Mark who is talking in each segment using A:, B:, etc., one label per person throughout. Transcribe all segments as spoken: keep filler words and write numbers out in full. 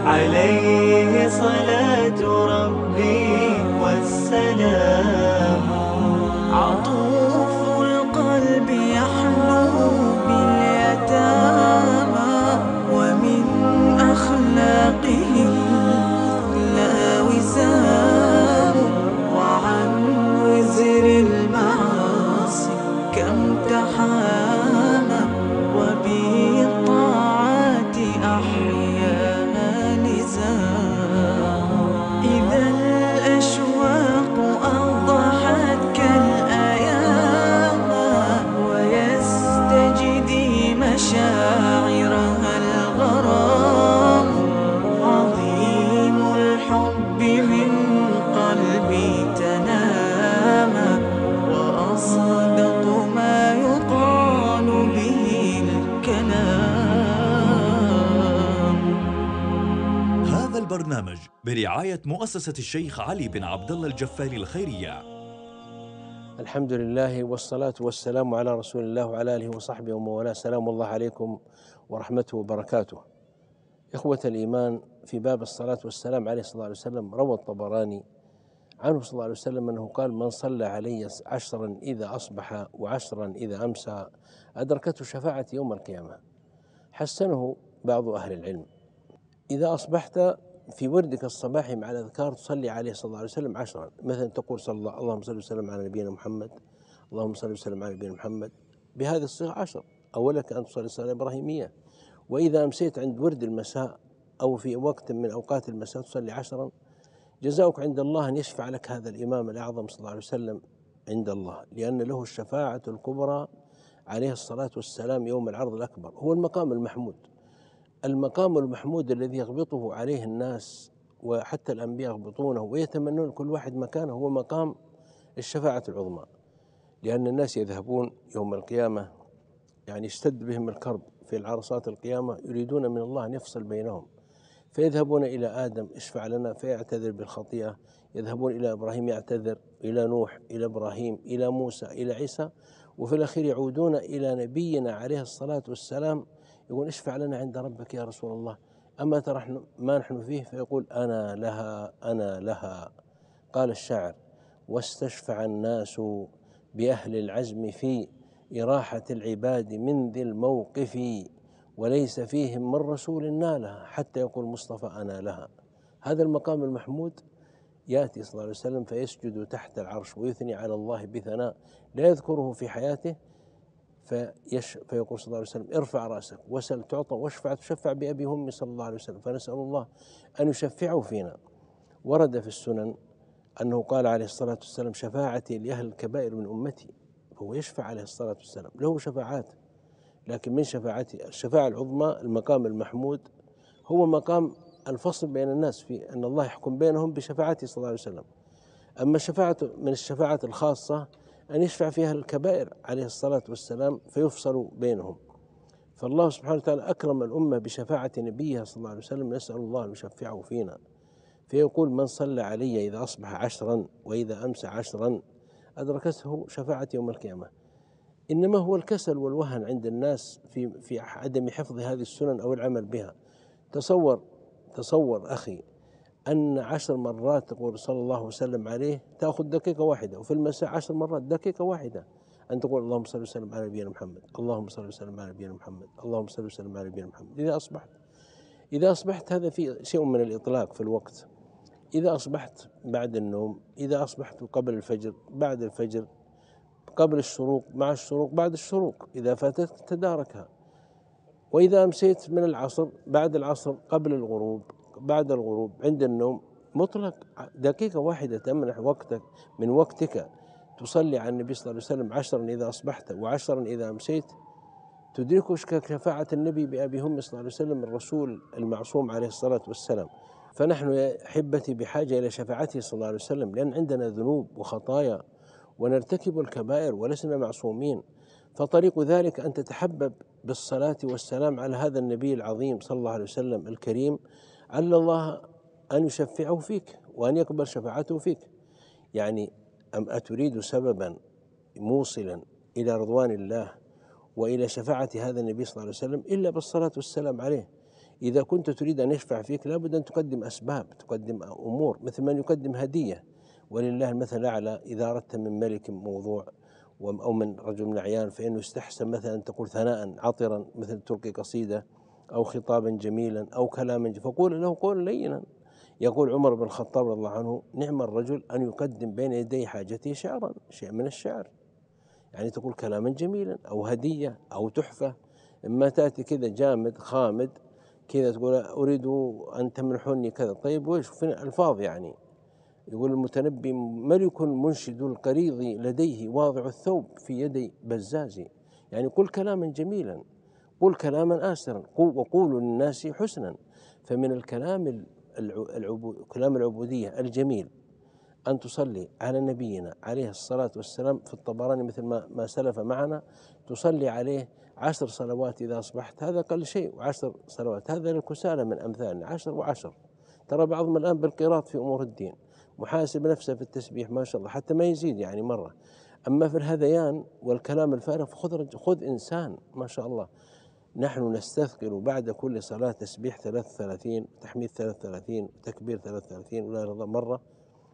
A: عليه صلاة ربي والسلام.
B: عطوف القلب يحلو باليتامى، ومن أخلاقه المثلى وسام. وعن وزر المعاصي كم تحامى، وبالطاعات أحيانا لزام. إذا الأشواق أضحت كالأيام، ويستجدي مشاعرها الغرام. عظيم الحب من قلبي تنام، وأصدق ما يقال به الكلام.
C: هذا البرنامج برعاية مؤسسة الشيخ علي بن عبد الله الجفاري الخيرية.
D: الحمد لله والصلاة والسلام على رسول الله وعلى آله وصحبه ومن والاه. سلام الله عليكم ورحمته وبركاته. إخوة الإيمان، في باب الصلاة والسلام عليه صلى الله عليه وسلم روى الطبراني عنه صلى الله عليه وسلم أنه قال: من صلى علي عشرا إذا أصبح وعشرا إذا أمسى أدركته شفاعة يوم القيامة. حسنه بعض أهل العلم. إذا أصبحت في وردك الصباحي مع الأذكار تصلي عليه صلى الله عليه وسلم عشرا، مثلا تقول صلى الله اللهم صل وسلم على نبينا محمد، اللهم صل وسلم على نبينا محمد، بهذه الصيغة عشر. أولك أن تصلي الصلاة الإبراهيمية. وإذا أمسيت عند ورد المساء أو في وقت من أوقات المساء تصلي عشرا. جزاؤك عند الله أن يشفع لك هذا الإمام الأعظم صلى الله عليه وسلم عند الله، لأن له الشفاعة الكبرى عليه الصلاة والسلام يوم العرض الأكبر. هو المقام المحمود، المقام المحمود الذي يغبطه عليه الناس، وحتى الأنبياء يغبطونه ويتمنون كل واحد مكانه. هو مقام الشفاعة العظمى، لأن الناس يذهبون يوم القيامة، يعني اشتد بهم الكرب في العرصات القيامة، يريدون من الله أن يفصل بينهم، فيذهبون إلى آدم اشفع لنا فيعتذر بالخطيئة، يذهبون إلى إبراهيم يعتذر، إلى نوح، إلى إبراهيم، إلى موسى، إلى عيسى، وفي الأخير يعودون إلى نبينا عليه الصلاة والسلام يقول: اشفع لنا عند ربك يا رسول الله، أما ترى ما نحن فيه؟ فيقول: أنا لها أنا لها. قال الشاعر: واستشفع الناس بأهل العزم في إراحة العباد من ذي الموقف، وليس فيهم من رسول نالها حتى يقول مصطفى أنا لها. هذا المقام المحمود يأتي صلى الله عليه وسلم فيسجد تحت العرش ويثني على الله بثناء لا يذكره في حياته، فيش فيقول صلى الله عليه وسلم: ارفع رأسك وسل تعطى واشفع تشفع بأبي همي صلى الله عليه وسلم. فنسأل الله أن يشفعه فينا. ورد في السنن أنه قال عليه الصلاة والسلام: شفاعتي لأهل الكبائر من أمتي. فهو يشفع عليه الصلاة والسلام، له شفاعات، لكن من شفاعته الشفاعة العظمى المقام المحمود هو مقام الفصل بين الناس، في أن الله يحكم بينهم بشفاعته صلى الله عليه وسلم. أما الشفاعة من الشفاعات الخاصة أن يشفع فيها الكبائر عليه الصلاة والسلام فيفصل بينهم. فالله سبحانه وتعالى أكرم الأمة بشفاعة نبيها صلى الله عليه وسلم، نسأل الله أن يشفعه فينا. فيقول: من صلى علي إذا أصبح عشرا وإذا أمسى عشرا أدركته شفاعة يوم القيامة. إنما هو الكسل والوهن عند الناس في في عدم حفظ هذه السنن أو العمل بها. تصور تصور أخي أن عشر مرات تقول صلى الله وسلم عليه تأخذ دقيقة واحدة، وفي المساء عشر مرات دقيقة واحدة أن تقول اللهم صل وسلم على نبينا محمد، اللهم صل وسلم على نبينا محمد، اللهم صل وسلم على نبينا محمد. إذا أصبحت إذا أصبحت هذا في شيء من الإطلاق في الوقت. إذا أصبحت بعد النوم، إذا أصبحت قبل الفجر، بعد الفجر، قبل الشروق، مع الشروق، بعد الشروق، إذا فاتتك تداركها. وإذا أمسيت من العصر، بعد العصر، قبل الغروب، بعد الغروب، عند النوم، مطلق دقيقة واحدة تمنح وقتك من وقتك تصلي على النبي صلى الله عليه وسلم عشرا إذا أصبحت وعشرا إذا أمسيت، تدركك شفاعة النبي بأبي هم صلى الله عليه وسلم الرسول المعصوم عليه الصلاة والسلام. فنحن يا أحبتي بحاجة إلى شفاعته صلى الله عليه وسلم، لأن عندنا ذنوب وخطايا ونرتكب الكبائر ولسنا معصومين. فطريق ذلك أن تتحبب بالصلاة والسلام على هذا النبي العظيم صلى الله عليه وسلم الكريم، عل الله أن يشفعه فيك وأن يقبل شفاعته فيك. يعني أم أتريد سببا موصلا إلى رضوان الله وإلى شفاعة هذا النبي صلى الله عليه وسلم إلا بالصلاة والسلام عليه. إذا كنت تريد أن يشفع فيك لابد أن تقدم أسباب، تقدم أمور، مثل من يقدم هدية. ولله المثل الأعلى، إذا أردت من ملك موضوع أو من رجل من الأعيان فإنه يستحسن مثلا أن تقول ثناء عطرا، مثل تلقي قصيدة أو خطابا جميلا أو كلاما، فقول له قولا لينا. يقول عمر بن الخطاب رضي الله عنه: نعم الرجل أن يقدم بين يدي حاجته شعرا، شيء من الشعر، يعني تقول كلاما جميلا أو هدية أو تحفة. إما تأتي كذا جامد خامد كذا تقول أريد أن تمنحني كذا، طيب ويش في الألفاظ يعني. يقول المتنبي: ملك منشد القريض لديه واضع الثوب في يدي بزازي، يعني قل كلاما جميلا، قل كلاما آسرا، وقولوا للناس حسنا. فمن الكلام العبو... كلام العبودية الجميل أن تصلي على نبينا عليه الصلاة والسلام. في الطبراني مثل ما, ما سلف معنا، تصلي عليه عشر صلوات إذا أصبحت، هذا قل شيء، وعشر صلوات هذا للكسالى من أمثالنا، عشر وعشر. ترى بعضهم الآن بالقراط في أمور الدين محاسب نفسه في التسبيح ما شاء الله حتى ما يزيد يعني مرة. أما في الهذيان والكلام الفارغ فخذ خذ إنسان ما شاء الله. نحن نستثقل بعد كل صلاة تسبيح ثلاث وثلاثين، تحميد ثلاث وثلاثين، تكبير ثلاث وثلاثين، ولا رضا مرة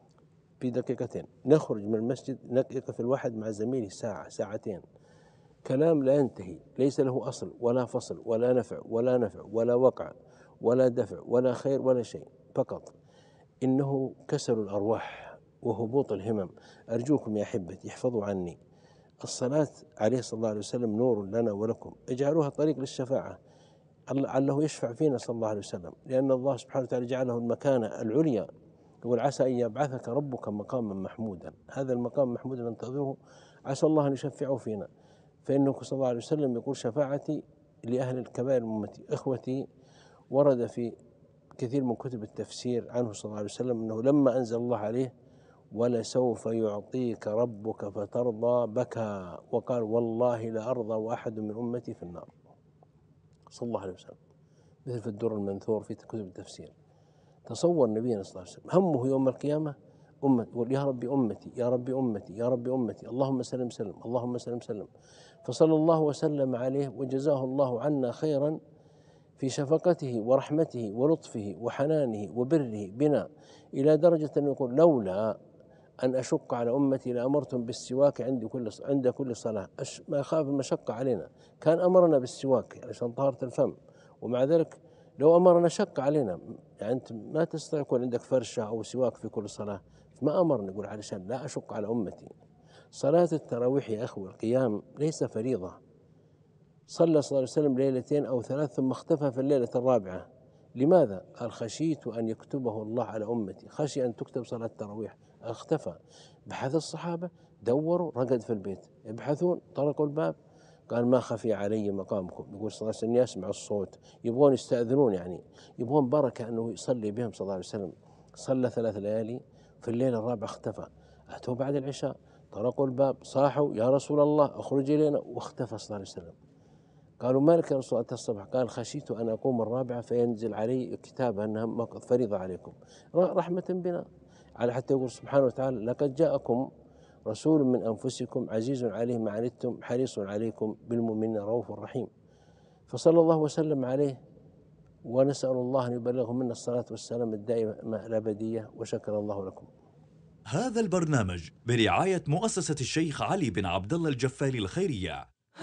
D: في دقيقتين. نخرج من المسجد نقف الواحد مع زميله ساعة ساعتين، كلام لا ينتهي، ليس له أصل ولا فصل ولا نفع ولا نفع ولا وقع ولا دفع ولا خير ولا شيء، فقط إنه كسر الأرواح وهبوط الهمم. أرجوكم يا أحبتي احفظوا عني الصلاة عليه صلى الله عليه وسلم نور لنا ولكم، اجعلوها طريق للشفاعة، لعله يشفع فينا صلى الله عليه وسلم، لأن الله سبحانه وتعالى جعله المكانة العليا. يقول: عسى أن يبعثك ربك مقاما محمودا. هذا المقام محمود ننتظره، عسى الله أن يشفعه فينا. فإنه صلى الله عليه وسلم يقول: شفاعتي لأهل الكبائر من أمتي. إخوتي، ورد في كثير من كتب التفسير عنه صلى الله عليه وسلم أنه لما أنزل الله عليه: ولسوف يعطيك ربك فترضى، بكى وقال: والله لا أرضى وأحد من أمتي في النار، صلى الله عليه وسلم، مثل في الدر المنثور في كتب التفسير. تصور نبينا صلى الله عليه وسلم همه يوم القيامة أمتي، يقول: يا ربي أمتي يا ربي أمتي يا ربي أمتي، اللهم سلم سلم اللهم سلم سلم. فصلى الله وسلم عليه وجزاه الله عنا خيرا في شفقته ورحمته ولطفه وحنانه وبره بنا، إلى درجة أن يقول: لولا أن أشق على أمتي لأمرتم بالسواك عند كل عند كل صلاة. ما يخاف المشقة علينا، كان أمرنا بالسواك عشان طهارة الفم، ومع ذلك لو أمرنا شق علينا، يعني أنت ما تستطيع يكون عندك فرشة أو سواك في كل صلاة، ما أمرنا يقول علشان لا أشق على أمتي. صلاة التراويح يا أخوة القيام ليس فريضة. صلى صلى الله عليه وسلم ليلتين أو ثلاث ثم اختفى في الليلة الرابعة. لماذا؟ قال: خشيت أن يكتبه الله على أمتي، خشي أن تكتب صلاة التراويح، اختفى. بحث الصحابة، دوروا، رقد في البيت، يبحثون، طرقوا الباب، قال: ما خفي علي مقامكم. يقول صلى الله عليه وسلم: يسمع الصوت، يبغون يستأذنون، يعني يبغون بركة أنه يصلي بهم صلى الله عليه وسلم. صلى ثلاث ليالي، في الليلة الرابعة اختفى. أتوا بعد العشاء، طرقوا الباب، صاحوا: يا رسول الله اخرج إلينا، واختفى صلى الله عليه وسلم. قالوا: ما لك يا رسول الله الصبح؟ قال: خشيت أن أقوم الرابعة فينزل علي كتاب أنها فريضة عليكم، رحمة بنا، على حتى يقول سبحانه وتعالى: لقد جاءكم رسول من أنفسكم عزيز عليه ما عنتم حريص عليكم بالمؤمنين رؤوف رحيم. فصلى الله وسلم عليه، ونسأل الله أن يبلغه منا الصلاة والسلام الدائمة الأبدية، وشكر الله لكم.
C: هذا البرنامج برعاية مؤسسة الشيخ علي بن عبد الله الجفالي الخيرية.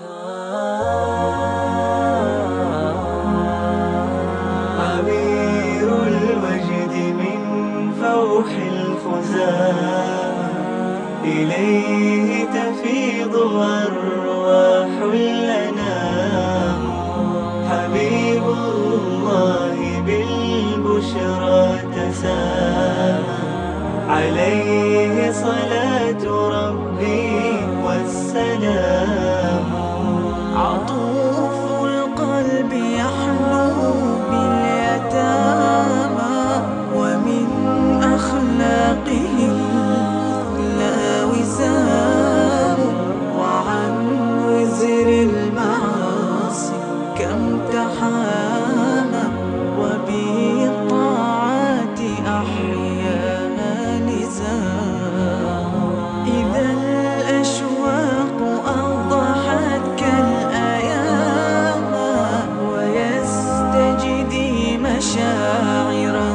A: عبير المجد من فوح الخزان، إليه تفيض أرواح الأنام. حبيب الله بالبشرى تسام، عليه صلاة ربي والسلام.
B: عطوف القلب يحلو باليتامى، ومن أخلاقه لا وزام. وعن وزر المعاصي كم تحامى، وبالطاعات أحيانا لزام. إذا الأشواق أضحت كالأيام، ويستجدي شاعرا